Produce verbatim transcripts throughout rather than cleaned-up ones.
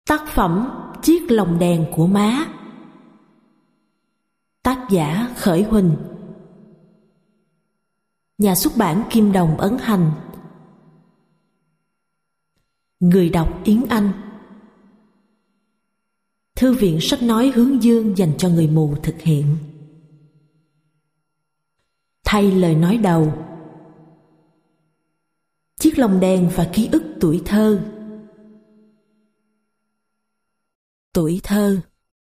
Tác phẩm Chiếc lồng đèn của má. Tác giả Khởi Huỳnh. Nhà xuất bản Kim Đồng ấn hành. Người đọc Yến Anh. Thư viện sách nói Hướng Dương dành cho người mù thực hiện. Thay lời nói đầu. Chiếc lồng đèn và ký ức tuổi thơ. Tuổi thơ.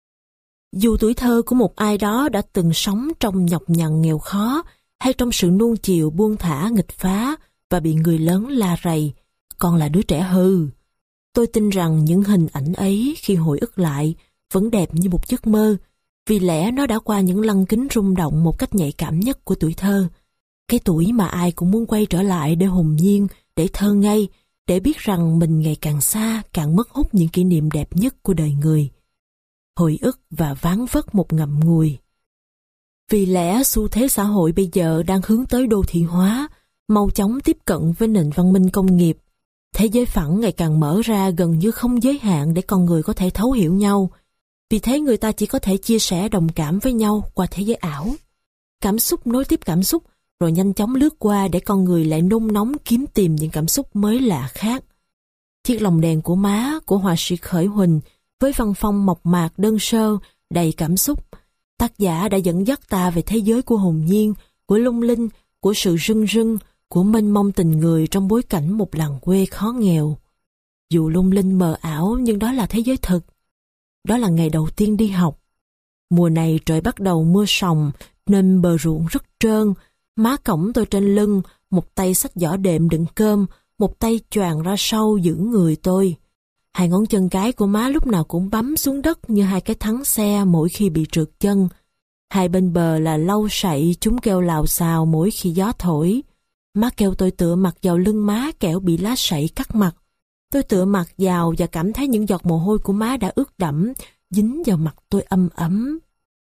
Dù tuổi thơ của một ai đó đã từng sống trong nhọc nhằn nghèo khó, hay trong sự nuông chiều buông thả nghịch phá và bị người lớn la rầy, còn là đứa trẻ hư, tôi tin rằng những hình ảnh ấy khi hồi ức lại vẫn đẹp như một giấc mơ, vì lẽ nó đã qua những lăng kính rung động một cách nhạy cảm nhất của tuổi thơ. Cái tuổi mà ai cũng muốn quay trở lại để hồn nhiên, để thơ ngây, để biết rằng mình ngày càng xa, càng mất hút những kỷ niệm đẹp nhất của đời người. Hồi ức và ván vất một ngậm ngùi. Vì lẽ xu thế xã hội bây giờ đang hướng tới đô thị hóa, mau chóng tiếp cận với nền văn minh công nghiệp. Thế giới phẳng ngày càng mở ra gần như không giới hạn để con người có thể thấu hiểu nhau. Vì thế người ta chỉ có thể chia sẻ đồng cảm với nhau qua thế giới ảo. Cảm xúc nối tiếp cảm xúc, rồi nhanh chóng lướt qua để con người lại nôn nóng kiếm tìm những cảm xúc mới lạ khác. Chiếc lồng đèn của má của họa sĩ Khởi Huỳnh với văn phong mộc mạc đơn sơ, đầy cảm xúc, tác giả đã dẫn dắt ta về thế giới của hồn nhiên, của lung linh, của sự rưng rưng, của mênh mông tình người trong bối cảnh một làng quê khó nghèo. Dù lung linh mờ ảo nhưng đó là thế giới thực. Đó là ngày đầu tiên đi học. Mùa này trời bắt đầu mưa sòng nên bờ ruộng rất trơn. Má cõng tôi trên lưng, một tay xách giỏ đệm đựng cơm, một tay choàng ra sau giữ người tôi. Hai ngón chân cái của má lúc nào cũng bấm xuống đất như hai cái thắng xe mỗi khi bị trượt chân. Hai bên bờ là lau sậy, chúng kêu lào xào mỗi khi gió thổi. Má kêu tôi tựa mặt vào lưng má kẻo bị lá sậy cắt mặt. Tôi tựa mặt vào và cảm thấy những giọt mồ hôi của má đã ướt đẫm, dính vào mặt tôi ấm ấm.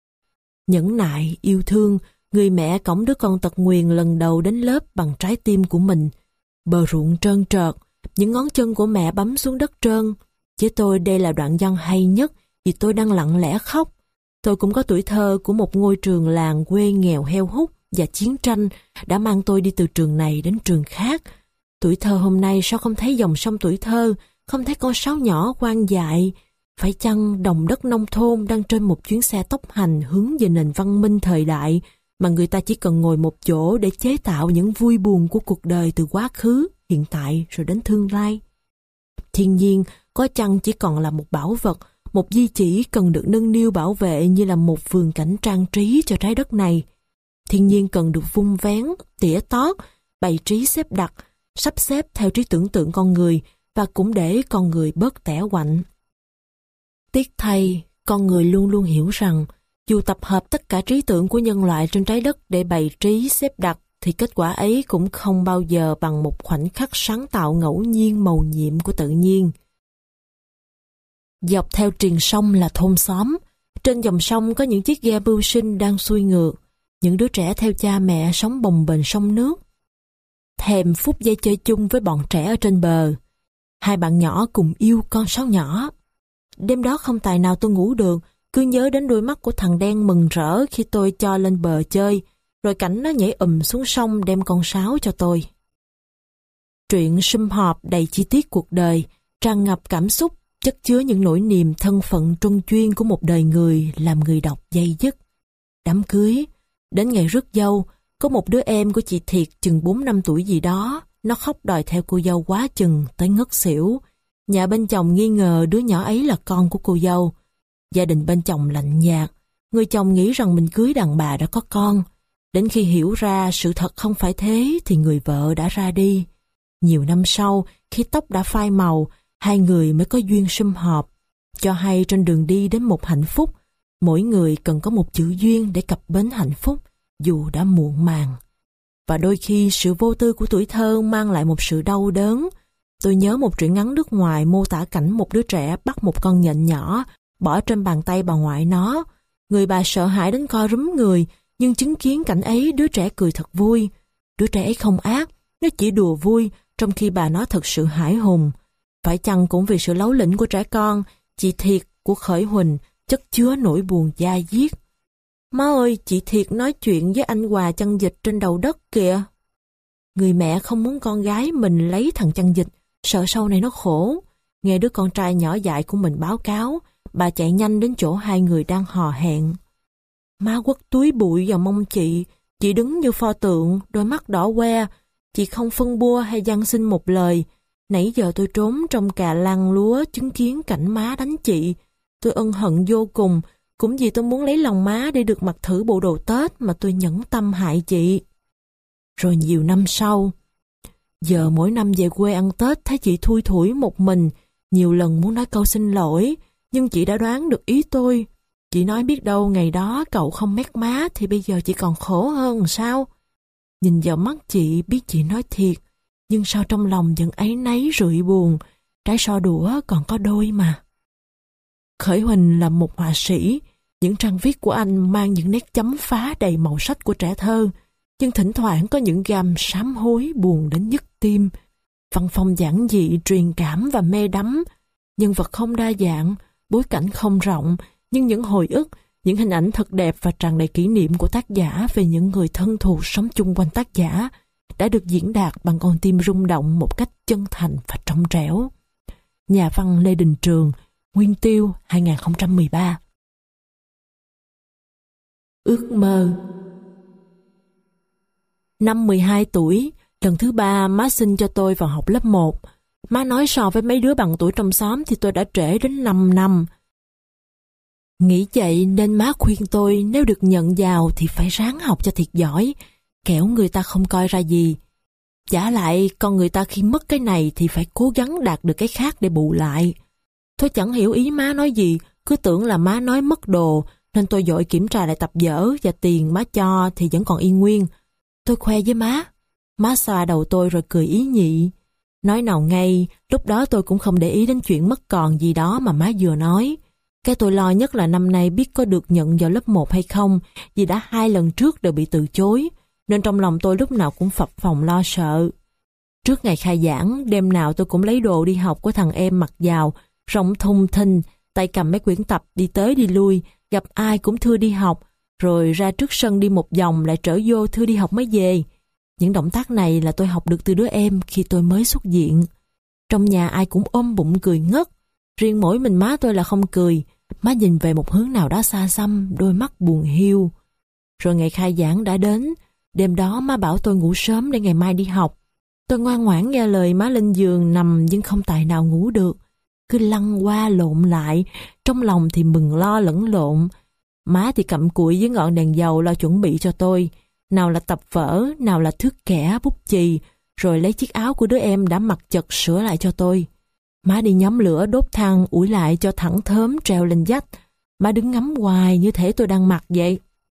Nhẫn nại, yêu thương, người mẹ cõng đứa con tật nguyền lần đầu đến lớp bằng trái tim của mình. Bờ ruộng trơn trợt, những ngón chân của mẹ bấm xuống đất trơn. Với tôi đây là đoạn văn hay nhất vì tôi đang lặng lẽ khóc. Tôi cũng có tuổi thơ của một ngôi trường làng quê nghèo heo hút và chiến tranh đã mang tôi đi từ trường này đến trường khác. Tuổi thơ hôm nay sao không thấy dòng sông tuổi thơ, không thấy con sáo nhỏ quang dại? Phải chăng đồng đất nông thôn đang trên một chuyến xe tốc hành hướng về nền văn minh thời đại mà người ta chỉ cần ngồi một chỗ để chế tạo những vui buồn của cuộc đời từ quá khứ, hiện tại rồi đến tương lai? Thiên nhiên có chăng chỉ còn là một bảo vật, một di chỉ cần được nâng niu bảo vệ như là một vườn cảnh trang trí cho trái đất này? Thiên nhiên cần được vun vén, tỉa tót, bày trí xếp đặt, sắp xếp theo trí tưởng tượng con người và cũng để con người bớt tẻ quạnh. Tiếc thay, con người luôn luôn hiểu rằng dù tập hợp tất cả trí tưởng của nhân loại trên trái đất để bày trí xếp đặt thì kết quả ấy cũng không bao giờ bằng một khoảnh khắc sáng tạo ngẫu nhiên mầu nhiệm của tự nhiên. Dọc theo triền sông là thôn xóm. Trên dòng sông có những chiếc ghe mưu sinh đang xuôi ngược. Những đứa trẻ theo cha mẹ sống bồng bềnh sông nước. Thèm phút giây chơi chung với bọn trẻ ở trên bờ. Hai bạn nhỏ cùng yêu con sáo nhỏ. Đêm đó không tài nào tôi ngủ được, cứ nhớ đến đôi mắt của thằng đen mừng rỡ khi tôi cho lên bờ chơi, rồi cảnh nó nhảy ùm xuống sông đem con sáo cho tôi. Truyện sum họp đầy chi tiết cuộc đời, tràn ngập cảm xúc, chất chứa những nỗi niềm thân phận truân chuyên của một đời người làm người đọc dây dứt. Đám cưới, đến ngày rước dâu, có một đứa em của chị Thiệt chừng bốn năm tuổi gì đó, nó khóc đòi theo cô dâu quá chừng tới ngất xỉu. Nhà bên chồng nghi ngờ đứa nhỏ ấy là con của cô dâu. Gia đình bên chồng lạnh nhạt, người chồng nghĩ rằng mình cưới đàn bà đã có con. Đến khi hiểu ra sự thật không phải thế thì người vợ đã ra đi. Nhiều năm sau, khi tóc đã phai màu, hai người mới có duyên sum họp. Cho hay trên đường đi đến một hạnh phúc, mỗi người cần có một chữ duyên để cập bến hạnh phúc, dù đã muộn màng. Và đôi khi sự vô tư của tuổi thơ mang lại một sự đau đớn. Tôi nhớ một truyện ngắn nước ngoài mô tả cảnh một đứa trẻ bắt một con nhện nhỏ, bỏ trên bàn tay bà ngoại nó. Người bà sợ hãi đến co rúm người, nhưng chứng kiến cảnh ấy đứa trẻ cười thật vui. Đứa trẻ ấy không ác, nó chỉ đùa vui, trong khi bà nó thật sự hãi hùng. Phải chăng cũng vì sự láu lỉnh của trẻ con, chị Thiệt của Khởi Huỳnh chất chứa nỗi buồn da diết. Má ơi, chị Thiệt nói chuyện với anh Hòa chăn vịt trên đầu đất kìa. Người mẹ không muốn con gái mình lấy thằng chăn vịt, sợ sau này nó khổ. Nghe đứa con trai nhỏ dại của mình báo cáo, bà chạy nhanh đến chỗ hai người đang hò hẹn. Má quất túi bụi vào mông chị, chị đứng như pho tượng, đôi mắt đỏ que. Chị không phân bua hay van xin một lời. Nãy giờ tôi trốn trong cà lăng lúa chứng kiến cảnh má đánh chị. Tôi ân hận vô cùng, cũng vì tôi muốn lấy lòng má để được mặc thử bộ đồ Tết mà tôi nhẫn tâm hại chị. Rồi nhiều năm sau, giờ mỗi năm về quê ăn Tết thấy chị thui thủi một mình, nhiều lần muốn nói câu xin lỗi, nhưng chị đã đoán được ý tôi. Chị nói biết đâu ngày đó cậu không mét má thì bây giờ chị còn khổ hơn sao? Nhìn vào mắt chị biết chị nói thiệt, nhưng sao trong lòng vẫn áy náy rượi buồn, trái so đũa còn có đôi mà. Khởi Huỳnh là một họa sĩ, những trang viết của anh mang những nét chấm phá đầy màu sắc của trẻ thơ, nhưng thỉnh thoảng có những gam sám hối buồn đến nhức tim. Văn phong giản dị, truyền cảm và mê đắm, nhân vật không đa dạng, bối cảnh không rộng, nhưng những hồi ức, những hình ảnh thật đẹp và tràn đầy kỷ niệm của tác giả về những người thân thù sống chung quanh tác giả đã được diễn đạt bằng con tim rung động một cách chân thành và trong trẻo. Nhà văn Lê Đình Trường, Nguyên Tiêu hai không một ba. Ước mơ. Năm mười hai tuổi, lần thứ ba má xin cho tôi vào học lớp một. Má nói so với mấy đứa bằng tuổi trong xóm thì tôi đã trễ đến năm năm. Nghĩ vậy nên má khuyên tôi nếu được nhận vào thì phải ráng học cho thiệt giỏi, kẻo người ta không coi ra gì. Trả lại con người ta khi mất cái này thì phải cố gắng đạt được cái khác để bù lại. Tôi chẳng hiểu ý má nói gì, cứ tưởng là má nói mất đồ, nên tôi vội kiểm tra lại tập vở và tiền má cho thì vẫn còn y nguyên. Tôi khoe với má, má xoa đầu tôi rồi cười ý nhị. Nói nào ngay, lúc đó tôi cũng không để ý đến chuyện mất còn gì đó mà má vừa nói. Cái tôi lo nhất là năm nay biết có được nhận vào lớp một hay không, vì đã hai lần trước đều bị từ chối, nên trong lòng tôi lúc nào cũng phập phồng lo sợ. Trước ngày khai giảng, đêm nào tôi cũng lấy đồ đi học của thằng em mặc vào, rộng thùng thình, tay cầm mấy quyển tập đi tới đi lui, gặp ai cũng thưa đi học, rồi ra trước sân đi một vòng lại trở vô thưa đi học mới về. Những động tác này là tôi học được từ đứa em khi tôi mới xuất viện. Trong nhà ai cũng ôm bụng cười ngất, riêng mỗi mình má tôi là không cười. Má nhìn về một hướng nào đó xa xăm, đôi mắt buồn hiu. Rồi ngày khai giảng đã đến, đêm đó má bảo tôi ngủ sớm để ngày mai đi học. Tôi ngoan ngoãn nghe lời má lên giường nằm nhưng không tài nào ngủ được. Cứ lăn qua lộn lại, trong lòng thì mừng lo lẫn lộn. Má thì cặm cụi với ngọn đèn dầu lo chuẩn bị cho tôi. Nào là tập vở, nào là thước kẻ, bút chì, rồi lấy chiếc áo của đứa em đã mặc chật sửa lại cho tôi. Má đi nhóm lửa đốt than ủi lại cho thẳng thớm treo lên vách. Má đứng ngắm hoài như thể tôi đang mặc vậy.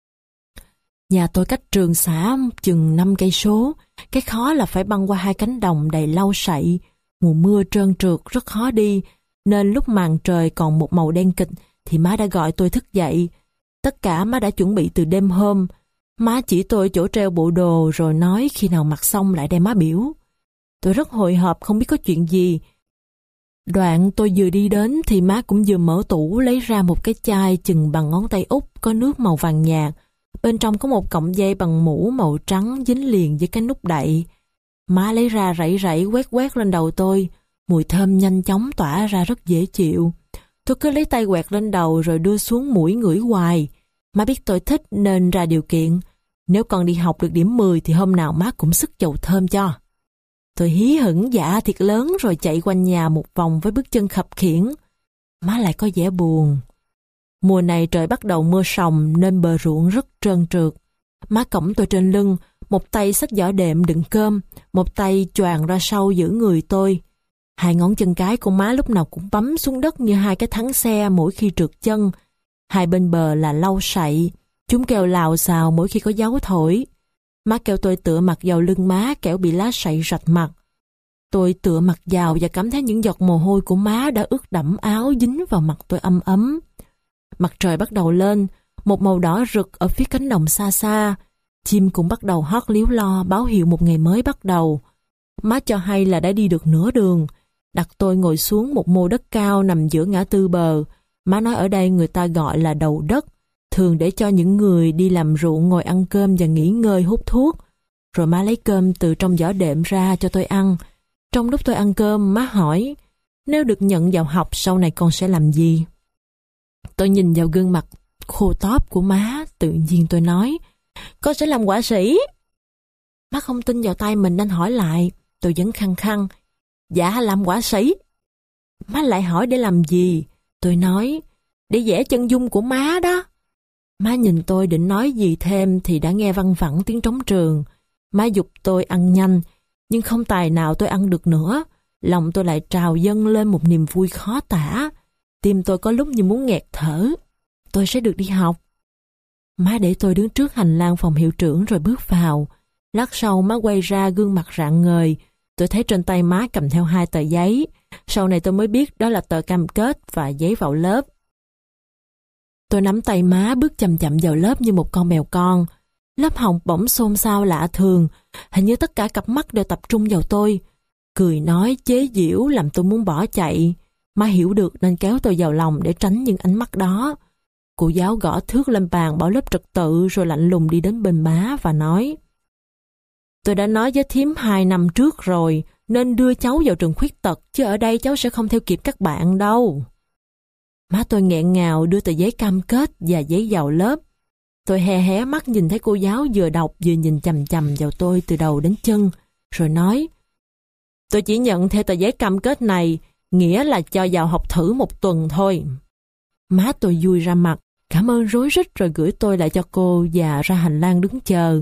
Nhà tôi cách trường xã chừng năm cây số. Cái khó là phải băng qua hai cánh đồng đầy lau sậy. Mùa mưa trơn trượt rất khó đi, nên lúc màn trời còn một màu đen kịch thì má đã gọi tôi thức dậy. Tất cả má đã chuẩn bị từ đêm hôm. Má chỉ tôi chỗ treo bộ đồ rồi nói khi nào mặc xong lại đem má biểu. Tôi rất hồi hộp không biết có chuyện gì. Đoạn tôi vừa đi đến thì má cũng vừa mở tủ lấy ra một cái chai chừng bằng ngón tay út có nước màu vàng nhạt. Bên trong có một cọng dây bằng mũ màu trắng dính liền với cái nút đậy. Má lấy ra rảy rảy quét quét lên đầu tôi. Mùi thơm nhanh chóng tỏa ra rất dễ chịu. Tôi cứ lấy tay quẹt lên đầu rồi đưa xuống mũi ngửi hoài. Má biết tôi thích nên ra điều kiện. Nếu con đi học được điểm mười thì hôm nào má cũng sức dầu thơm cho. Tôi hí hửng dạ thiệt lớn rồi chạy quanh nhà một vòng với bước chân khập khiễng. Má lại có vẻ buồn. Mùa này trời bắt đầu mưa sòng nên bờ ruộng rất trơn trượt. Má cõng tôi trên lưng, một tay xách giỏ đệm đựng cơm, một tay choàng ra sau giữ người tôi. Hai ngón chân cái của má lúc nào cũng bấm xuống đất như hai cái thắng xe mỗi khi trượt chân. Hai bên bờ là lau sậy, chúng kêu lào xào mỗi khi có gió thổi. Má kêu tôi tựa mặt vào lưng má kẻo bị lá sậy rạch mặt. Tôi tựa mặt vào và cảm thấy những giọt mồ hôi của má đã ướt đẫm áo dính vào mặt tôi ấm ấm. Mặt trời bắt đầu lên, một màu đỏ rực ở phía cánh đồng xa xa. Chim cũng bắt đầu hót líu lo báo hiệu một ngày mới bắt đầu. Má cho hay là đã đi được nửa đường. đặt tôi ngồi xuống một mô đất cao nằm giữa ngã tư bờ. Má nói ở đây người ta gọi là đầu đất, thường để cho những người đi làm ruộng ngồi ăn cơm và nghỉ ngơi hút thuốc. Rồi má lấy cơm từ trong giỏ đệm ra cho tôi ăn. Trong lúc tôi ăn cơm, má hỏi, nếu được nhận vào học sau này con sẽ làm gì? Tôi nhìn vào gương mặt khô tóp của má, tự nhiên tôi nói, con sẽ làm họa sĩ. Má không tin vào tay mình nên hỏi lại. Tôi vẫn khăng khăng, dạ làm họa sĩ. Má lại hỏi để làm gì? Tôi nói, để vẽ chân dung của má đó. Má nhìn tôi định nói gì thêm thì đã nghe văng vẳng tiếng trống trường. Má giục tôi ăn nhanh, nhưng không tài nào tôi ăn được nữa. Lòng tôi lại trào dâng lên một niềm vui khó tả. Tim tôi có lúc như muốn nghẹt thở. Tôi sẽ được đi học. Má để tôi đứng trước hành lang phòng hiệu trưởng rồi bước vào. Lát sau má quay ra gương mặt rạng ngời. Tôi thấy trên tay má cầm theo hai tờ giấy. Sau này tôi mới biết đó là tờ cam kết và giấy vào lớp. Tôi nắm tay má bước chậm chậm vào lớp như một con mèo con. Lớp học bỗng xôn xao lạ thường. Hình như tất cả cặp mắt đều tập trung vào tôi. Cười nói chế giễu làm tôi muốn bỏ chạy. Má hiểu được nên kéo tôi vào lòng để tránh những ánh mắt đó. Cô giáo gõ thước lên bàn bảo lớp trật tự rồi lạnh lùng đi đến bên má và nói, tôi đã nói với thím hai năm trước rồi nên đưa cháu vào trường khuyết tật, chứ ở đây cháu sẽ không theo kịp các bạn đâu. Má tôi nghẹn ngào đưa tờ giấy cam kết và giấy vào lớp. Tôi hé hé mắt nhìn thấy cô giáo vừa đọc vừa nhìn chằm chằm vào tôi từ đầu đến chân, rồi nói, tôi chỉ nhận theo tờ giấy cam kết này, nghĩa là cho vào học thử một tuần thôi. Má tôi vui ra mặt, cảm ơn rối rít rồi gửi tôi lại cho cô và ra hành lang đứng chờ.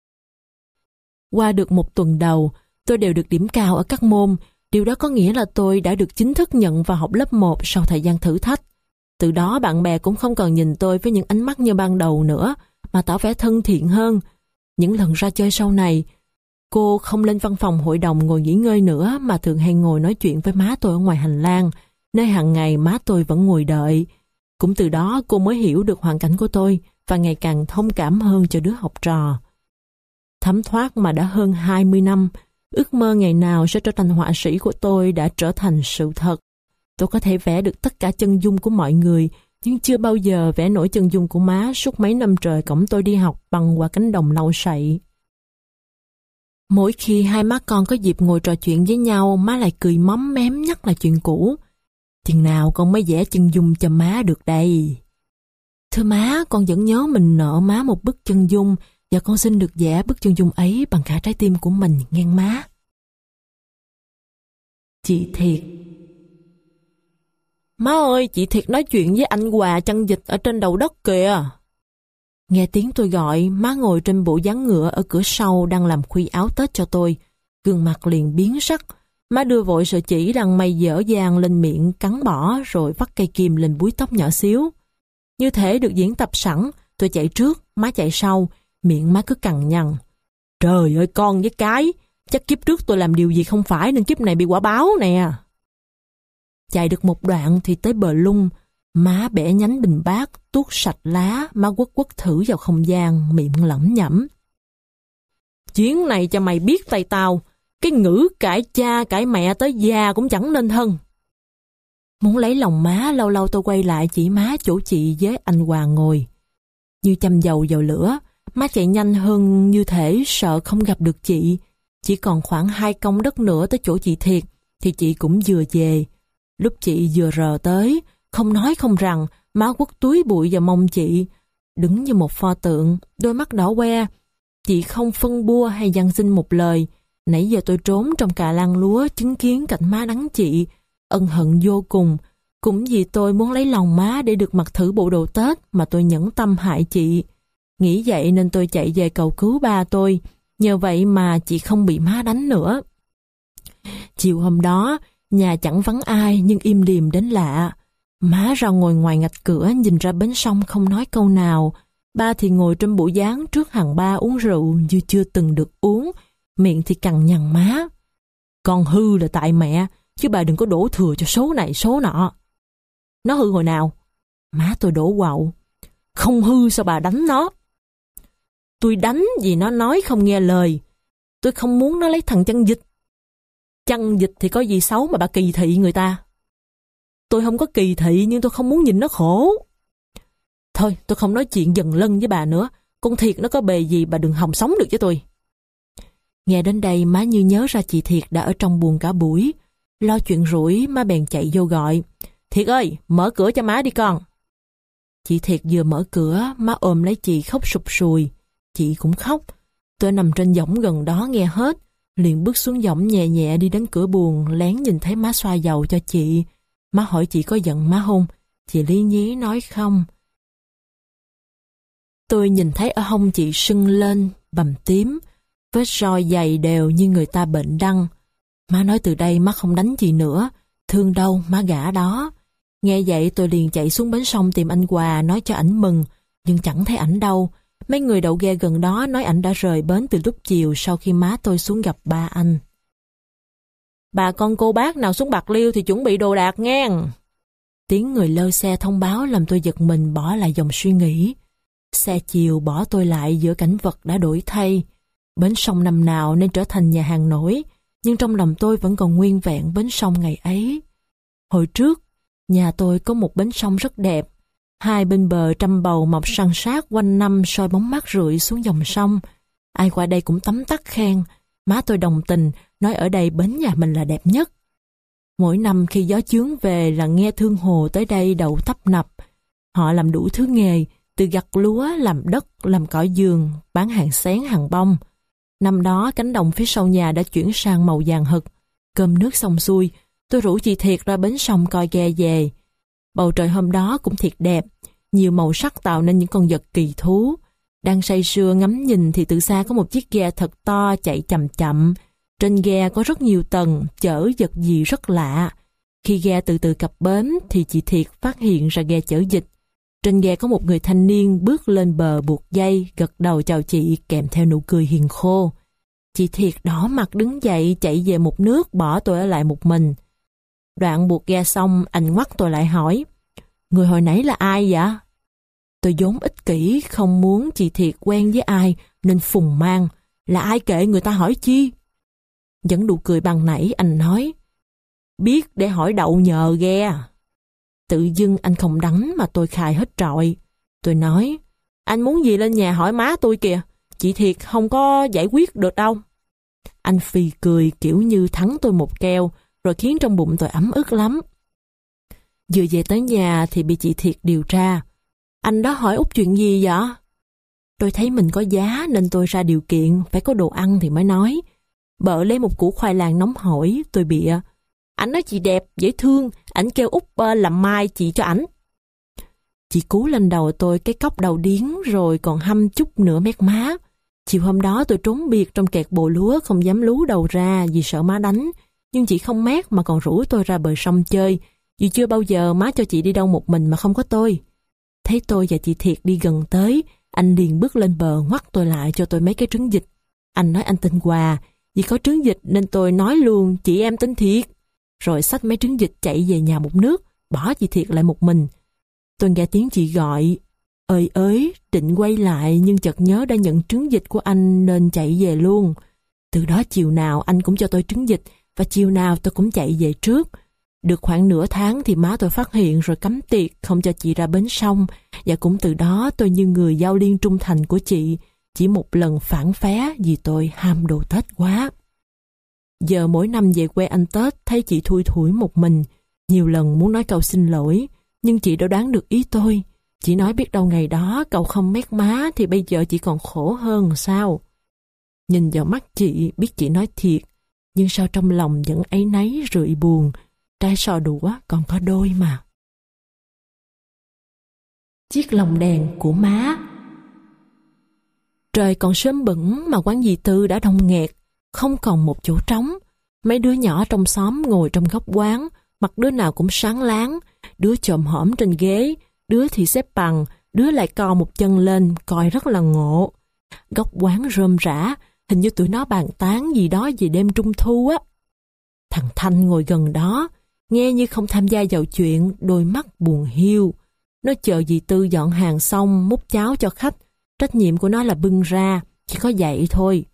Qua được một tuần đầu, tôi đều được điểm cao ở các môn. Điều đó có nghĩa là tôi đã được chính thức nhận vào học lớp một sau thời gian thử thách. Từ đó bạn bè cũng không còn nhìn tôi với những ánh mắt như ban đầu nữa, mà tỏ vẻ thân thiện hơn. Những lần ra chơi sau này, cô không lên văn phòng hội đồng ngồi nghỉ ngơi nữa mà thường hay ngồi nói chuyện với má tôi ở ngoài hành lang, nơi hàng ngày má tôi vẫn ngồi đợi. Cũng từ đó cô mới hiểu được hoàn cảnh của tôi và ngày càng thông cảm hơn cho đứa học trò. Thấm thoát mà đã hơn hai mươi năm, ước mơ ngày nào sẽ trở thành họa sĩ của tôi đã trở thành sự thật. Tôi có thể vẽ được tất cả chân dung của mọi người, nhưng chưa bao giờ vẽ nổi chân dung của má suốt mấy năm trời cõng tôi đi học băng qua cánh đồng lau sậy. Mỗi khi hai má con có dịp ngồi trò chuyện với nhau, má lại cười móm mém nhắc lại chuyện cũ. Chừng nào con mới vẽ chân dung cho má được đây? Thưa má, con vẫn nhớ mình nợ má một bức chân dung, và con xin được vẽ bức chân dung ấy bằng cả trái tim của mình, nghe má. Chị Thiệt. Má ơi, chị Thiệt nói chuyện với anh Hòa chăn vịt ở trên đầu đất kìa. Nghe tiếng tôi gọi, má ngồi trên bộ ván ngựa ở cửa sau đang làm khuy áo Tết cho tôi. Gương mặt liền biến sắc. Má đưa vội sợi chỉ đang may dở dang lên miệng, cắn bỏ rồi vắt cây kim lên búi tóc nhỏ xíu. Như thể được diễn tập sẵn, tôi chạy trước, má chạy sau, miệng má cứ cằn nhằn. Trời ơi con với cái, chắc kiếp trước tôi làm điều gì không phải nên kiếp này bị quả báo nè. Chạy được một đoạn thì tới bờ lung, má bẻ nhánh bình bát, tuốt sạch lá, má quất quất thử vào không gian, miệng lẩm nhẩm. Chuyến này cho mày biết tay tao, cái ngữ cãi cha cãi mẹ tới già cũng chẳng nên thân. Muốn lấy lòng má, lâu lâu tôi quay lại chỉ má chỗ chị với anh Hoàng ngồi. Như châm dầu vào lửa, má chạy nhanh hơn như thể sợ không gặp được chị. Chỉ còn khoảng hai công đất nữa tới chỗ chị Thiệt, thì chị cũng vừa về. Lúc chị vừa rờ tới, không nói không rằng, má quất túi bụi vào mông chị. Đứng như một pho tượng, đôi mắt đỏ que. Chị không phân bua hay dằn xin một lời. Nãy giờ tôi trốn trong cà lan lúa chứng kiến cảnh má đắng chị, ân hận vô cùng. Cũng vì tôi muốn lấy lòng má để được mặc thử bộ đồ Tết mà tôi nhẫn tâm hại chị. Nghĩ vậy nên tôi chạy về cầu cứu ba tôi. Nhờ vậy mà chị không bị má đánh nữa. Chiều hôm đó, nhà chẳng vắng ai nhưng im lìm đến lạ. Má ra ngồi ngoài ngạch cửa nhìn ra bến sông không nói câu nào. Ba thì ngồi trên bộ dáng trước hàng ba uống rượu như chưa từng được uống. Miệng thì cằn nhằn má. Con hư là tại mẹ, chứ bà đừng có đổ thừa cho số này số nọ. Nó hư hồi nào? Má tôi đổ quạo. Không hư sao bà đánh nó? Tôi đánh vì nó nói không nghe lời. Tôi không muốn nó lấy thằng chăn vịt. Chăn dịch thì có gì xấu mà bà kỳ thị người ta? Tôi không có kỳ thị, nhưng tôi không muốn nhìn nó khổ. Thôi, tôi không nói chuyện dần lân với bà nữa. Con Thiệt nó có bề gì bà đừng hòng sống được với tôi. Nghe đến đây má như nhớ ra chị Thiệt đã ở trong buồng cả buổi. Lo chuyện rủi, má bèn chạy vô gọi. Thiệt ơi, mở cửa cho má đi con. Chị Thiệt vừa mở cửa, má ôm lấy chị khóc sụp sùi. Chị cũng khóc. Tôi nằm trên võng gần đó nghe hết. Liền bước xuống võng nhẹ nhẹ đi đến cửa buồng, lén nhìn thấy má xoa dầu cho chị. Má hỏi chị có giận má không? Chị lý nhí nói không. Tôi nhìn thấy ở hông chị sưng lên, bầm tím, vết roi dày đều như người ta bệnh đăng. Má nói từ đây má không đánh chị nữa, thương đâu má gả đó. Nghe vậy tôi liền chạy xuống bến sông tìm anh Hòa nói cho ảnh mừng, nhưng chẳng thấy ảnh đâu. Mấy người đậu ghe gần đó nói ảnh đã rời bến từ lúc chiều sau khi má tôi xuống gặp ba anh. Bà con cô bác nào xuống Bạc Liêu thì chuẩn bị đồ đạc ngang. Tiếng người lơ xe thông báo làm tôi giật mình bỏ lại dòng suy nghĩ. Xe chiều bỏ tôi lại giữa cảnh vật đã đổi thay. Bến sông năm nào nên trở thành nhà hàng nổi, nhưng trong lòng tôi vẫn còn nguyên vẹn bến sông ngày ấy. Hồi trước, nhà tôi có một bến sông rất đẹp. Hai bên bờ trăm bầu mọc san sát quanh năm soi bóng mát rượi xuống dòng sông. Ai qua đây cũng tấm tắc khen. Má tôi đồng tình, nói ở đây bến nhà mình là đẹp nhất. Mỗi năm khi gió chướng về là nghe thương hồ tới đây đậu tấp nập. Họ làm đủ thứ nghề, từ gặt lúa, làm đất, làm cỏ giường, bán hàng xén, hàng bông. Năm đó cánh đồng phía sau nhà đã chuyển sang màu vàng hực. Cơm nước xong xuôi, tôi rủ chị Thiệt ra bến sông coi ghe về. Bầu trời hôm đó cũng thiệt đẹp, nhiều màu sắc tạo nên những con vật kỳ thú. Đang say sưa ngắm nhìn thì từ xa có một chiếc ghe thật to chạy chậm chậm. Trên ghe có rất nhiều tầng, chở vật gì rất lạ. Khi ghe từ từ cập bến thì chị Thiệt phát hiện ra ghe chở dịch. Trên ghe có một người thanh niên bước lên bờ buộc dây, gật đầu chào chị kèm theo nụ cười hiền khô. Chị Thiệt đỏ mặt đứng dậy chạy về một nước bỏ tôi ở lại một mình. Đoạn buộc ghe xong, anh ngoắt tôi lại hỏi, người hồi nãy là ai vậy? Tôi vốn ích kỷ, không muốn chị Thiệt quen với ai, nên phùng mang. Là ai kệ người ta hỏi chi? Vẫn nụ cười bằng nãy, anh nói, biết để hỏi đậu nhờ ghe. Tự dưng anh không đắng mà tôi khai hết trọi. Tôi nói, anh muốn gì lên nhà hỏi má tôi kìa, chị Thiệt không có giải quyết được đâu. Anh phì cười kiểu như thắng tôi một keo, rồi khiến trong bụng tôi ấm ức lắm. Vừa về tới nhà thì bị chị Thiệt điều tra. Anh đó hỏi út chuyện gì vậy? Tôi thấy mình có giá nên tôi ra điều kiện, phải có đồ ăn thì mới nói. Bợ lấy một củ khoai lang nóng hổi, tôi bịa. Anh nói chị đẹp, dễ thương, ảnh kêu út uh, làm mai chị cho ảnh. Chị cú lên đầu tôi cái cốc đầu điếng rồi còn hăm chút nửa mét má. Chiều hôm đó tôi trốn biệt trong kẹt bồ lúa không dám lú đầu ra vì sợ má đánh. Nhưng chị không mát mà còn rủ tôi ra bờ sông chơi, vì chưa bao giờ má cho chị đi đâu một mình mà không có tôi. Thấy tôi và chị Thiệt đi gần tới, anh liền bước lên bờ ngoắt tôi lại cho tôi mấy cái trứng vịt. Anh nói anh tên Hòa, vì có trứng vịt nên tôi nói luôn chị em tên Thiệt. Rồi xách mấy trứng vịt chạy về nhà một nước, bỏ chị Thiệt lại một mình. Tôi nghe tiếng chị gọi, ơi ới, định quay lại nhưng chợt nhớ đã nhận trứng vịt của anh nên chạy về luôn. Từ đó chiều nào anh cũng cho tôi trứng vịt và chiều nào tôi cũng chạy về trước. Được khoảng nửa tháng thì má tôi phát hiện rồi cấm tiệc không cho chị ra bến sông, và cũng từ đó tôi như người giao liên trung thành của chị, chỉ một lần phản phé vì tôi ham đồ Tết quá. Giờ mỗi năm về quê ăn Tết thấy chị thui thủi một mình, nhiều lần muốn nói câu xin lỗi, nhưng chị đã đoán được ý tôi. Chị nói biết đâu ngày đó cậu không mét má thì bây giờ chị còn khổ hơn sao. Nhìn vào mắt chị biết chị nói thiệt, nhưng sao trong lòng vẫn áy náy rượi buồn, trái sò đũa còn có đôi mà. Chiếc lồng đèn của má. Trời còn sớm bửng mà quán dì Tư đã đông nghẹt, không còn một chỗ trống. Mấy đứa nhỏ trong xóm ngồi trong góc quán, mặt đứa nào cũng sáng láng, đứa chồm hổm trên ghế, đứa thì xếp bằng, đứa lại co một chân lên, coi rất là ngộ. Góc quán rôm rã, hình như tụi nó bàn tán gì đó về đêm trung thu á. Thằng Thanh ngồi gần đó, nghe như không tham gia vào chuyện, đôi mắt buồn hiu. Nó chờ dì Tư dọn hàng xong, múc cháo cho khách. Trách nhiệm của nó là bưng ra, chỉ có vậy thôi.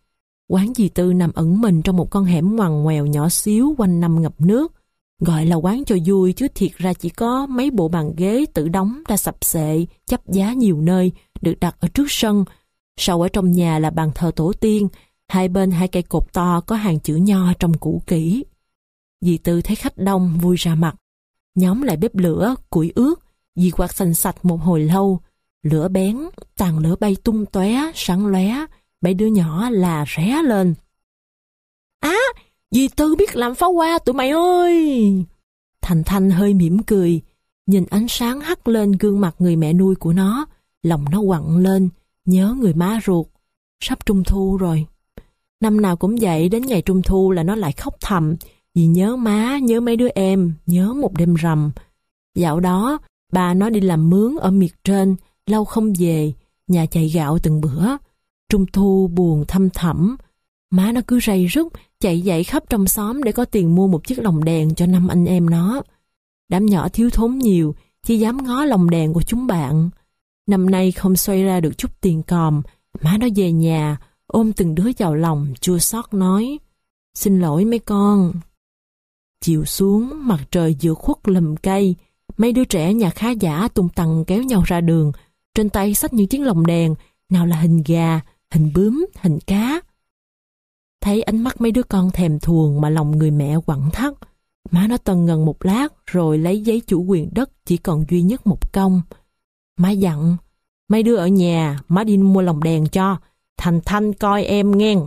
Quán dì Tư nằm ẩn mình trong một con hẻm ngoằn ngoèo nhỏ xíu quanh năm ngập nước. Gọi là quán cho vui chứ thiệt ra chỉ có mấy bộ bàn ghế tự đóng đã sập xệ, chắp giá nhiều nơi, được đặt ở trước sân. Sau ở trong nhà là bàn thờ tổ tiên, hai bên hai cây cột to có hàng chữ nho trông cũ kỹ. Dì Tư thấy khách đông vui ra mặt. Nhóm lại bếp lửa, củi ướt, dì quạt xanh sạch một hồi lâu. Lửa bén, tàn lửa bay tung tóe, sáng lóe, mấy đứa nhỏ là ré lên. Á, à, dì Tư biết làm pháo hoa tụi mày ơi! Thành Thanh hơi mỉm cười, nhìn ánh sáng hắt lên gương mặt người mẹ nuôi của nó, lòng nó quặn lên, nhớ người má ruột. Sắp Trung Thu rồi. Năm nào cũng vậy, đến ngày Trung Thu là nó lại khóc thầm, vì nhớ má, nhớ mấy đứa em, nhớ một đêm rằm. Dạo đó, bà nó đi làm mướn ở miệt trên, lâu không về, nhà chạy gạo từng bữa. Trung Thu buồn thăm thẳm, má nó cứ ray rứt, chạy dậy khắp trong xóm để có tiền mua một chiếc lồng đèn cho năm anh em nó. Đám nhỏ thiếu thốn nhiều, chỉ dám ngó lồng đèn của chúng bạn. Năm nay không xoay ra được chút tiền còm, má nó về nhà, ôm từng đứa vào lòng, chua xót nói, xin lỗi mấy con. Chiều xuống, mặt trời vừa khuất lùm cây, mấy đứa trẻ nhà khá giả tung tăng kéo nhau ra đường, trên tay xách những chiếc lồng đèn, nào là hình gà, hình bướm, hình cá. Thấy ánh mắt mấy đứa con thèm thuồng mà lòng người mẹ quặn thắt, má nó tần ngần một lát rồi lấy giấy chủ quyền đất chỉ còn duy nhất một công. Má dặn, mấy đứa ở nhà, má đi mua lồng đèn cho, Thành Thanh coi em nghe.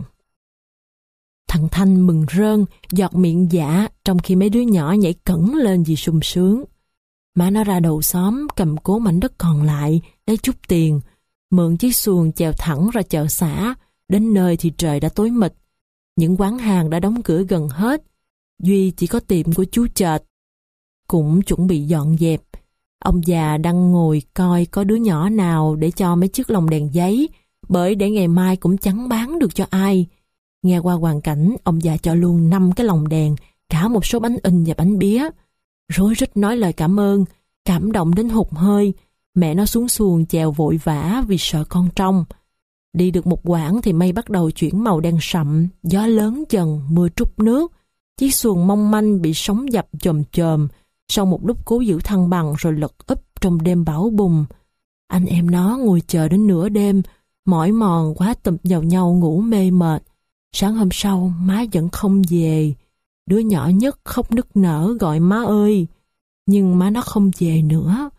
Thằng Thanh mừng rơn, giọt miệng dạ, trong khi mấy đứa nhỏ nhảy cẫng lên vì sung sướng. Má nó ra đầu xóm cầm cố mảnh đất còn lại, lấy chút tiền, mượn chiếc xuồng chèo thẳng ra chợ xã. Đến nơi thì trời đã tối mịt, những quán hàng đã đóng cửa gần hết, duy chỉ có tiệm của chú Chợt cũng chuẩn bị dọn dẹp. Ông già đang ngồi coi có đứa nhỏ nào để cho mấy chiếc lồng đèn giấy, bởi để ngày mai cũng chẳng bán được cho ai. Nghe qua hoàn cảnh, ông già cho luôn năm cái lồng đèn, cả một số bánh in và bánh bía. Rối rít nói lời cảm ơn, cảm động đến hụt hơi. Mẹ nó xuống xuồng chèo vội vã vì sợ con trông. Đi được một quãng thì mây bắt đầu chuyển màu đen sậm, gió lớn dần, mưa trút nước. Chiếc xuồng mong manh bị sóng dập chồm chồm, sau một lúc cố giữ thăng bằng rồi lật úp trong đêm bão bùng. Anh em nó ngồi chờ đến nửa đêm, mỏi mòn quá tụm vào nhau ngủ mê mệt. Sáng hôm sau, má vẫn không về. Đứa nhỏ nhất khóc nức nở gọi má ơi, nhưng má nó không về nữa.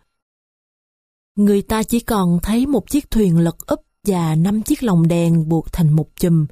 Người ta chỉ còn thấy một chiếc thuyền lật úp và năm chiếc lồng đèn buộc thành một chùm.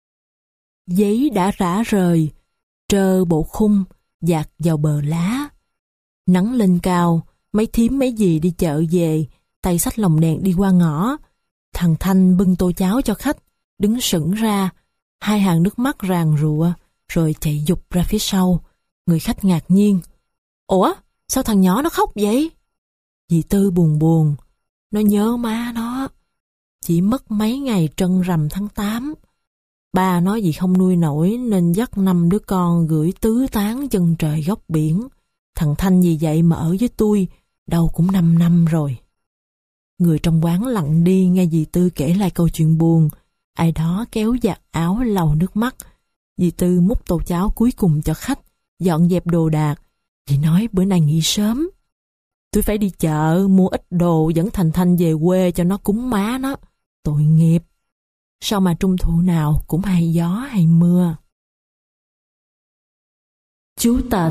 Giấy đã rã rời, trơ bộ khung, dạt vào bờ lá. Nắng lên cao, mấy thím mấy dì đi chợ về, tay xách lồng đèn đi qua ngõ. Thằng Thanh bưng tô cháo cho khách, đứng sững ra, hai hàng nước mắt ràn rụa, rồi chạy giục ra phía sau. Người khách ngạc nhiên. Ủa, sao thằng nhỏ nó khóc vậy? Dì Tư buồn buồn. Nó nhớ má nó. Chỉ mất mấy ngày trân rằm tháng tám. Ba nói vì không nuôi nổi nên dắt năm đứa con gửi tứ tán chân trời góc biển. Thằng Thanh vì vậy mà ở với tôi, đâu cũng năm năm rồi. Người trong quán lặng đi nghe dì Tư kể lại câu chuyện buồn. Ai đó kéo giặt áo lau nước mắt. Dì Tư múc tô cháo cuối cùng cho khách, dọn dẹp đồ đạc. Dì nói bữa nay nghỉ sớm. Tôi phải đi chợ mua ít đồ dẫn Thành Thanh về quê cho nó cúng má nó. Tội nghiệp. Sao mà trung thu nào cũng hay gió hay mưa. Chú Tệt.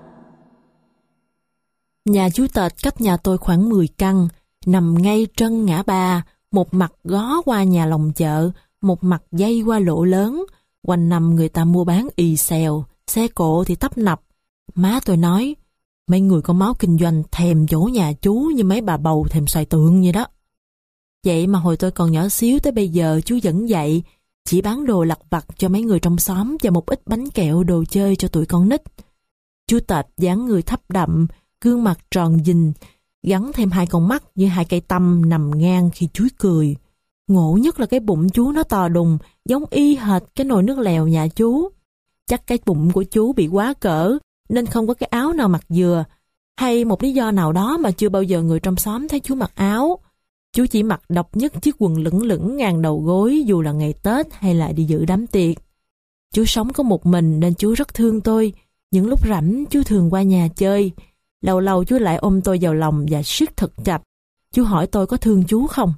Nhà chú Tệt cách nhà tôi khoảng mười căn, nằm ngay trân ngã ba, một mặt gó qua nhà lòng chợ, một mặt dây qua lộ lớn. Quanh năm người ta mua bán ì xèo, xe cộ thì tấp nập. Má tôi nói, mấy người có máu kinh doanh thèm chỗ nhà chú như mấy bà bầu thèm xoài tượng vậy đó. Vậy mà hồi tôi còn nhỏ xíu tới bây giờ chú vẫn vậy, chỉ bán đồ lặt vặt cho mấy người trong xóm và một ít bánh kẹo đồ chơi cho tụi con nít. Chú Tệt dáng người thấp đậm, gương mặt tròn dình, gắn thêm hai con mắt như hai cây tăm nằm ngang khi chú cười. Ngộ nhất là cái bụng chú nó to đùng, giống y hệt cái nồi nước lèo nhà chú. Chắc cái bụng của chú bị quá cỡ, nên không có cái áo nào mặc vừa, hay một lý do nào đó mà chưa bao giờ người trong xóm thấy chú mặc áo. Chú chỉ mặc độc nhất chiếc quần lửng lửng ngang đầu gối dù là ngày Tết hay là đi dự đám tiệc. Chú sống có một mình nên chú rất thương tôi. Những lúc rảnh chú thường qua nhà chơi. Lâu lâu chú lại ôm tôi vào lòng và siết thật chặt. Chú hỏi tôi có thương chú không?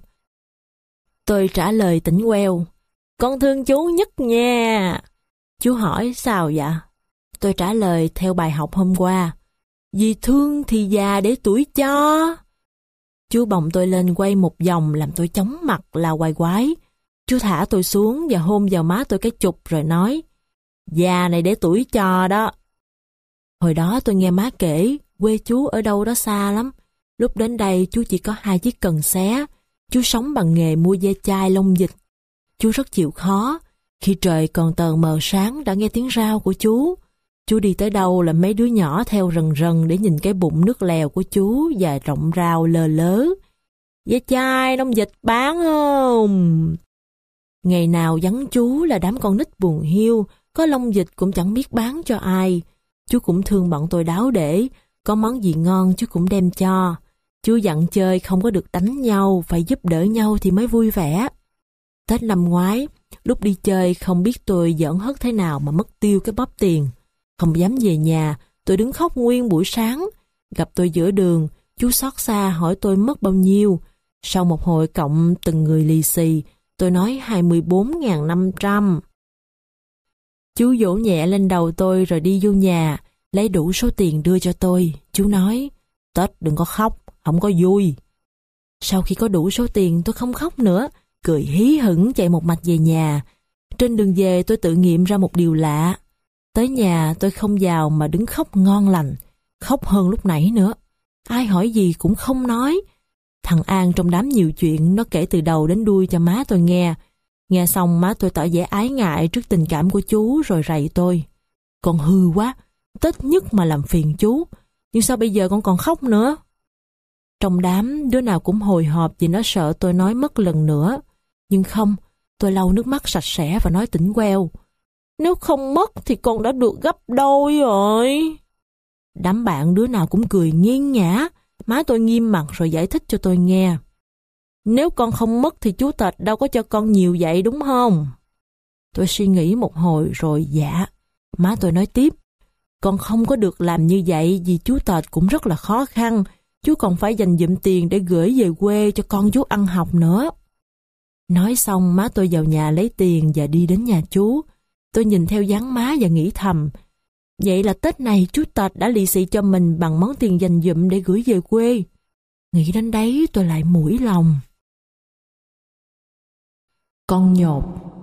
Tôi trả lời tỉnh queo: con thương chú nhất nha. Chú hỏi sao vậy? Tôi trả lời theo bài học hôm qua: vì thương thì già để tuổi cho. Chú bồng tôi lên quay một vòng làm tôi chóng mặt là quài quái. Chú thả tôi xuống và hôn vào má tôi cái chục rồi nói: già này để tuổi cho đó. Hồi đó tôi nghe má kể quê chú ở đâu đó xa lắm. Lúc đến đây chú chỉ có hai chiếc cần xé. Chú sống bằng nghề mua ve chai lông vịt. Chú rất chịu khó. Khi trời còn tờ mờ sáng đã nghe tiếng rao của chú. Chú đi tới đâu là mấy đứa nhỏ theo rần rần để nhìn cái bụng nước lèo của chú và rộng rào lờ lớ: ve chai lông vịt bán không? Ngày nào vắng chú là đám con nít buồn hiu, có lông vịt cũng chẳng biết bán cho ai. Chú cũng thương bọn tôi đáo để, có món gì ngon chú cũng đem cho. Chú dặn chơi không có được đánh nhau, phải giúp đỡ nhau thì mới vui vẻ. Tết năm ngoái, lúc đi chơi không biết tôi giỡn hớt thế nào mà mất tiêu cái bóp tiền. Không dám về nhà, tôi đứng khóc nguyên buổi sáng. Gặp tôi giữa đường, chú xót xa hỏi tôi mất bao nhiêu. Sau một hồi cộng từng người lì xì, tôi nói hai mươi bốn nghìn năm trăm. Chú vỗ nhẹ lên đầu tôi rồi đi vô nhà, lấy đủ số tiền đưa cho tôi. Chú nói: Tết đừng có khóc, không có vui. Sau khi có đủ số tiền tôi không khóc nữa, cười hí hửng chạy một mạch về nhà. Trên đường về tôi tự nghiệm ra một điều lạ. Tới nhà tôi không vào mà đứng khóc ngon lành, khóc hơn lúc nãy nữa. Ai hỏi gì cũng không nói. Thằng An trong đám nhiều chuyện, nó kể từ đầu đến đuôi cho má tôi nghe. Nghe xong má tôi tỏ vẻ ái ngại trước tình cảm của chú rồi rầy tôi: con hư quá, Tết nhất mà làm phiền chú, nhưng sao bây giờ con còn khóc nữa? Trong đám đứa nào cũng hồi hộp vì nó sợ tôi nói mất lần nữa. Nhưng không, tôi lau nước mắt sạch sẽ và nói tỉnh queo: nếu không mất thì con đã được gấp đôi rồi. Đám bạn đứa nào cũng cười nghiêng nhã. Má tôi nghiêm mặt rồi giải thích cho tôi nghe: nếu con không mất thì chú Tệt đâu có cho con nhiều vậy đúng không? Tôi suy nghĩ một hồi rồi dạ. Má tôi nói tiếp: con không có được làm như vậy vì chú Tệt cũng rất là khó khăn. Chú còn phải dành dụm tiền để gửi về quê cho con chú ăn học nữa. Nói xong má tôi vào nhà lấy tiền và đi đến nhà chú. Tôi nhìn theo dáng má và nghĩ thầm: vậy là Tết này chú Tệt đã lì xì cho mình bằng món tiền dành dụm để gửi về quê. Nghĩ đến đấy tôi lại mũi lòng. Con nhột.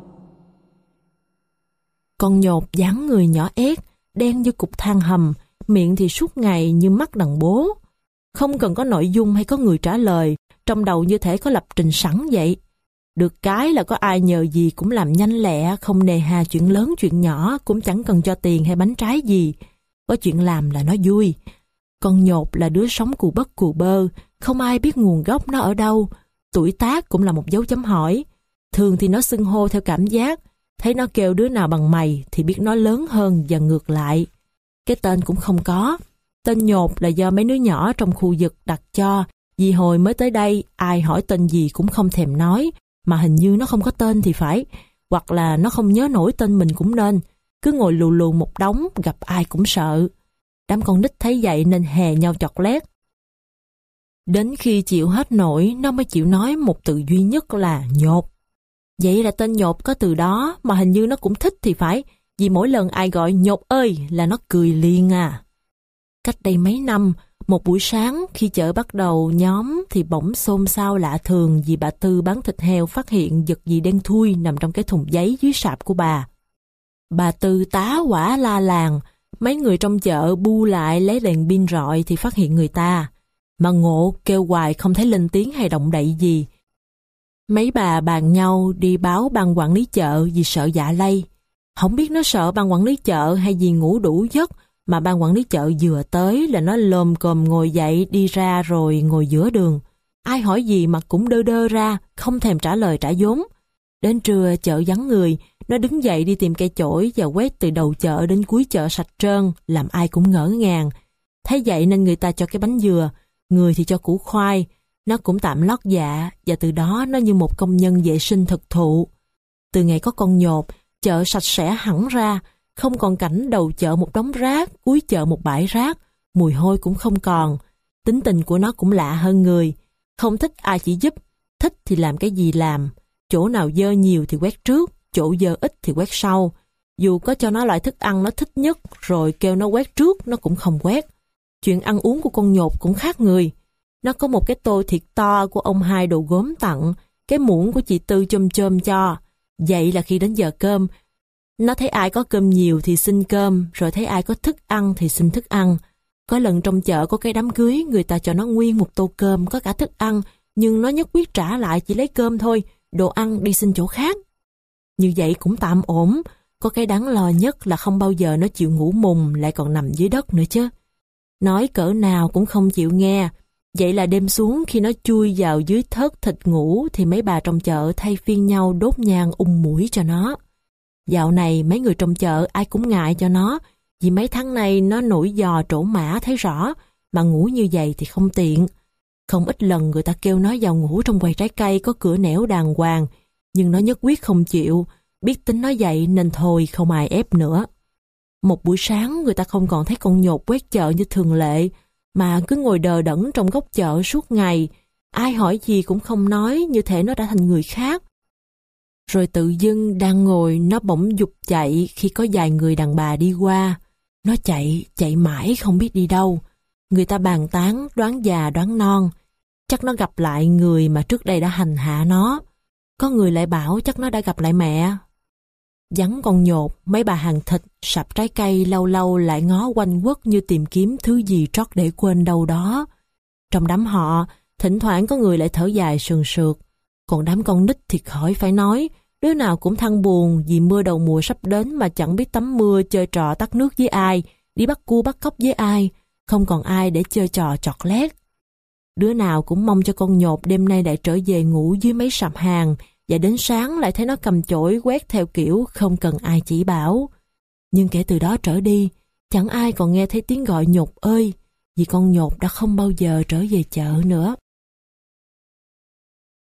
Con nhột dáng người nhỏ ét, đen như cục than hầm, miệng thì suốt ngày như mắt đàn bố. Không cần có nội dung hay có người trả lời, trong đầu như thể có lập trình sẵn vậy. Được cái là có ai nhờ gì cũng làm nhanh lẹ, không nề hà chuyện lớn chuyện nhỏ, cũng chẳng cần cho tiền hay bánh trái gì. Có chuyện làm là nó vui. Con nhột là đứa sống cù bất cù bơ, không ai biết nguồn gốc nó ở đâu. Tuổi tác cũng là một dấu chấm hỏi. Thường thì nó xưng hô theo cảm giác, thấy nó kêu đứa nào bằng mày thì biết nó lớn hơn và ngược lại. Cái tên cũng không có. Tên nhột là do mấy đứa nhỏ trong khu vực đặt cho, vì hồi mới tới đây ai hỏi tên gì cũng không thèm nói, mà hình như nó không có tên thì phải, hoặc là nó không nhớ nổi tên mình cũng nên, cứ ngồi lù lù một đống, gặp ai cũng sợ. Đám con nít thấy vậy nên hè nhau chọt lét. Đến khi chịu hết nổi, nó mới chịu nói một từ duy nhất là nhột. Vậy là tên nhột có từ đó, mà hình như nó cũng thích thì phải, vì mỗi lần ai gọi nhột ơi là nó cười liền à. Cách đây mấy năm, một buổi sáng khi chợ bắt đầu nhóm thì bỗng xôn xao lạ thường vì bà Tư bán thịt heo phát hiện vật gì đen thui nằm trong cái thùng giấy dưới sạp của bà. Bà Tư tá hỏa la làng, mấy người trong chợ bu lại lấy đèn pin rọi thì phát hiện người ta. Mà ngộ kêu hoài không thấy lên tiếng hay động đậy gì. Mấy bà bàn nhau đi báo ban quản lý chợ vì sợ dạ lây. Không biết nó sợ ban quản lý chợ hay vì ngủ đủ giấc, mà ban quản lý chợ vừa tới là nó lồm cồm ngồi dậy đi ra rồi ngồi giữa đường. Ai hỏi gì mà cũng đơ đơ ra, không thèm trả lời trả vốn. Đến trưa chợ vắng người, nó đứng dậy đi tìm cây chổi và quét từ đầu chợ đến cuối chợ sạch trơn, làm ai cũng ngỡ ngàng. Thấy vậy nên người ta cho cái bánh dừa, người thì cho củ khoai. Nó cũng tạm lót dạ và từ đó nó như một công nhân vệ sinh thực thụ. Từ ngày có con nhột, chợ sạch sẽ hẳn ra, không còn cảnh đầu chợ một đống rác, cuối chợ một bãi rác, mùi hôi cũng không còn. Tính tình của nó cũng lạ hơn người, không thích ai chỉ giúp, thích thì làm cái gì làm. Chỗ nào dơ nhiều thì quét trước, chỗ dơ ít thì quét sau. Dù có cho nó loại thức ăn nó thích nhất rồi kêu nó quét trước, nó cũng không quét. Chuyện ăn uống của con nhột cũng khác người. Nó có một cái tô thiệt to của ông hai đồ gốm tặng, cái muỗng của chị Tư chôm chôm cho. Vậy là khi đến giờ cơm, nó thấy ai có cơm nhiều thì xin cơm, rồi thấy ai có thức ăn thì xin thức ăn. Có lần trong chợ có cái đám cưới, người ta cho nó nguyên một tô cơm có cả thức ăn, nhưng nó nhất quyết trả lại chỉ lấy cơm thôi, đồ ăn đi xin chỗ khác. Như vậy cũng tạm ổn, có cái đáng lo nhất là không bao giờ nó chịu ngủ mùng lại còn nằm dưới đất nữa chứ. Nói cỡ nào cũng không chịu nghe. Vậy là đêm xuống khi nó chui vào dưới thớt thịt ngủ thì mấy bà trong chợ thay phiên nhau đốt nhang ung mũi cho nó. Dạo này mấy người trong chợ ai cũng ngại cho nó, vì mấy tháng nay nó nổi giò trổ mã thấy rõ, mà ngủ như vậy thì không tiện. Không ít lần người ta kêu nó vào ngủ trong quầy trái cây có cửa nẻo đàng hoàng, nhưng nó nhất quyết không chịu, biết tính nó vậy nên thôi không ai ép nữa. Một buổi sáng người ta không còn thấy con nhột quét chợ như thường lệ, mà cứ ngồi đờ đẫn trong góc chợ suốt ngày, ai hỏi gì cũng không nói, như thể nó đã thành người khác. Rồi tự dưng đang ngồi nó bỗng giục chạy khi có vài người đàn bà đi qua. Nó chạy, chạy mãi không biết đi đâu. Người ta bàn tán, đoán già đoán non. Chắc nó gặp lại người mà trước đây đã hành hạ nó. Có người lại bảo chắc nó đã gặp lại mẹ. Vắng con nhột, mấy bà hàng thịt, sạp trái cây lâu lâu lại ngó quanh quất như tìm kiếm thứ gì trót để quên đâu đó. Trong đám họ, thỉnh thoảng có người lại thở dài sườn sượt. Còn đám con nít thì khỏi phải nói, đứa nào cũng than buồn vì mưa đầu mùa sắp đến mà chẳng biết tắm mưa chơi trò tắt nước với ai, đi bắt cua bắt cóc với ai, không còn ai để chơi trò chọt lét. Đứa nào cũng mong cho con nhột đêm nay lại trở về ngủ dưới mấy sạp hàng, và đến sáng lại thấy nó cầm chổi quét theo kiểu không cần ai chỉ bảo. Nhưng kể từ đó trở đi, chẳng ai còn nghe thấy tiếng gọi nhột ơi, vì con nhột đã không bao giờ trở về chợ nữa.